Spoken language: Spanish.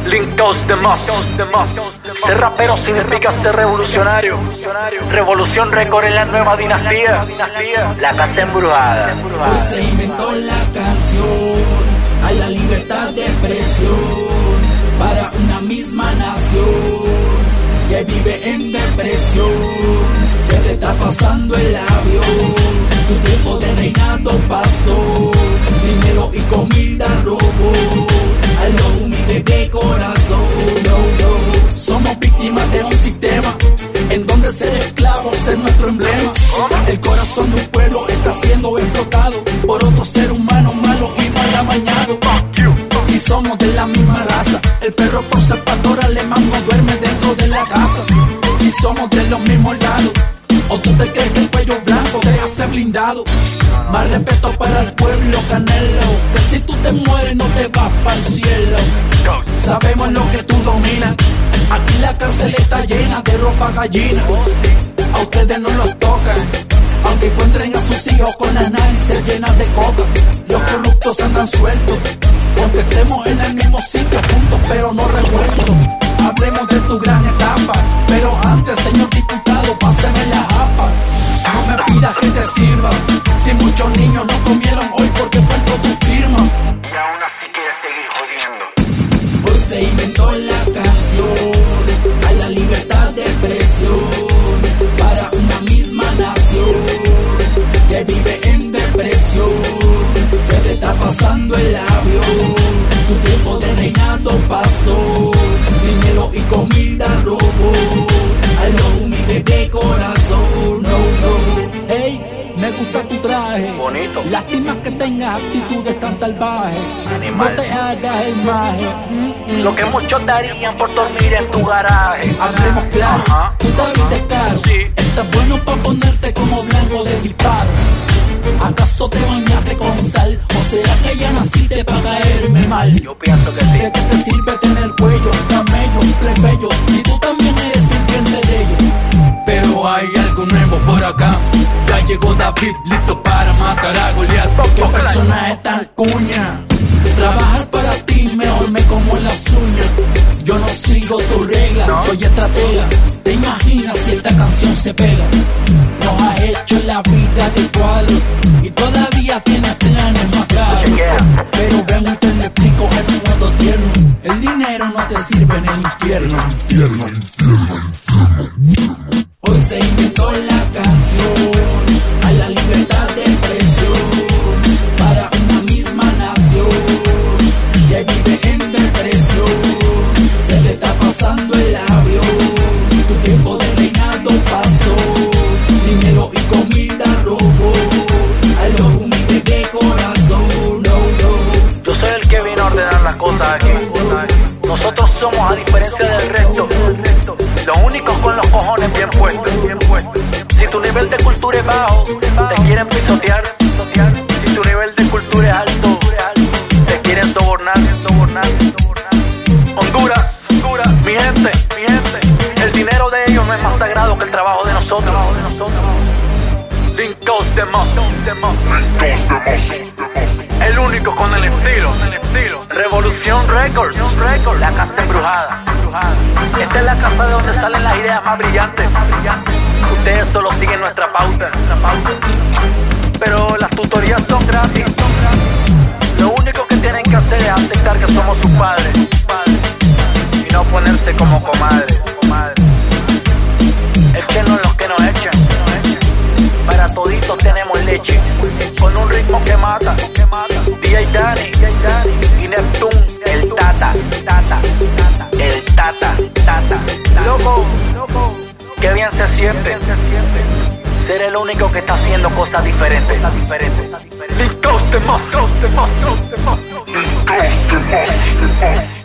Linkos de Moss. Ser rapero significa ser revolucionario. Revolución Record en la nueva dinastía. La casa embrujada. Hoy se inventó la canción a la libertad de expresión para una misma nación que vive en depresión. Se te está pasando el avión, tu tiempo de reinado pasó. Dinero y comida robó a lo humilde de corazón. Somos víctimas de un sistema en donde ser esclavo es nuestro emblema. El corazón de un pueblo está siendo explotado por otro ser humano malo y mal amañado. Si somos de la misma raza, el perro por ser pastor alemán no duerme dentro de la casa. Si somos de los mismos lados, o tú te crees que el cuello blanco te hace blindado. Más respeto para el pueblo canelo, que si tú te mueres no te vas para el cielo. Sabemos lo que tú dominas, aquí la cárcel está llena de ropa gallina. A ustedes no los tocan, aunque encuentren a sus hijos con las narices llenas de coca. Los corruptos andan sueltos, aunque estemos en el mismo sitio juntos pero no revueltos. Hablemos de tu gran etapa, pero antes, señor diputado, páseme la japa. No me pidas que te sirva, si muchos niños no comieron hoy porque faltó tu firma. Y aún así quieres seguir jodiendo. Hoy se inventó la canción a la libertad de expresión para una misma nación que vive en depresión. Se te está pasando el avión, tu tiempo de reinado pasó. Dinero y comida robó a lo humilde de corazón. Hey, me gusta tu traje, bonito. Lástima que tengas actitudes tan salvajes. Animal. No te hagas el maje. Lo que muchos darían por dormir en tu garaje. Hablemos claro, Ajá. tú te viste caro. Sí. Estás bueno para ponerte como blanco de disparo. ¿Acaso te bañaste con sal? ¿O será que ya naciste para caerme mal? Yo pienso que sí. ¿De qué te sirve tener cuello, camello, plebeyo, si tú también eres sirviente de ellos? Pero hay algo nuevo por acá. Ya llegó David listo para matar a Goliat. ¿Qué personaje tan cuña? Trabajar para ti mejor me como en las uñas. Yo no sigo tu regla, ¿No? soy estratega. ¿Te imaginas si esta canción se pega? Nos ha hecho la vida de cuadro y todavía tiene planes más caros. Pero ven y te lo explico en un modo tierno. El dinero no te sirve en el infierno. Hoy se inventó la canción a la libertad de expresión para una misma nación que vive en depresión. Se te está pasando el avión, tu tiempo de reinado pasó. Dinero y comida robó a los humildes de corazón. Yo soy el que vino a ordenar las cosas aquí. Nosotros somos, a diferencia del resto, los únicos con los cojones bien puestos. Si tu nivel de cultura es bajo, te quieren pisotear. Si tu nivel de cultura es alto, te quieren sobornar. Honduras, mi gente, el dinero de ellos no es más sagrado que el trabajo de nosotros. Linkos de Moss. El único con el estilo. Revolución Records, la casa embrujada. Esta es la casa de donde salen las ideas más brillantes. Ustedes solo siguen nuestra pauta. Pero las tutorías son gratis. Lo único que tienen que hacer es aceptar que somos sus padres y no ponerse como comadres. Échenos los que nos echan. Para toditos tenemos leche, con un ritmo que mata. DJ Danny y Neptune, el Tata. Loco, qué bien se siente ser el único que está haciendo cosas diferentes. Linkos de Moss.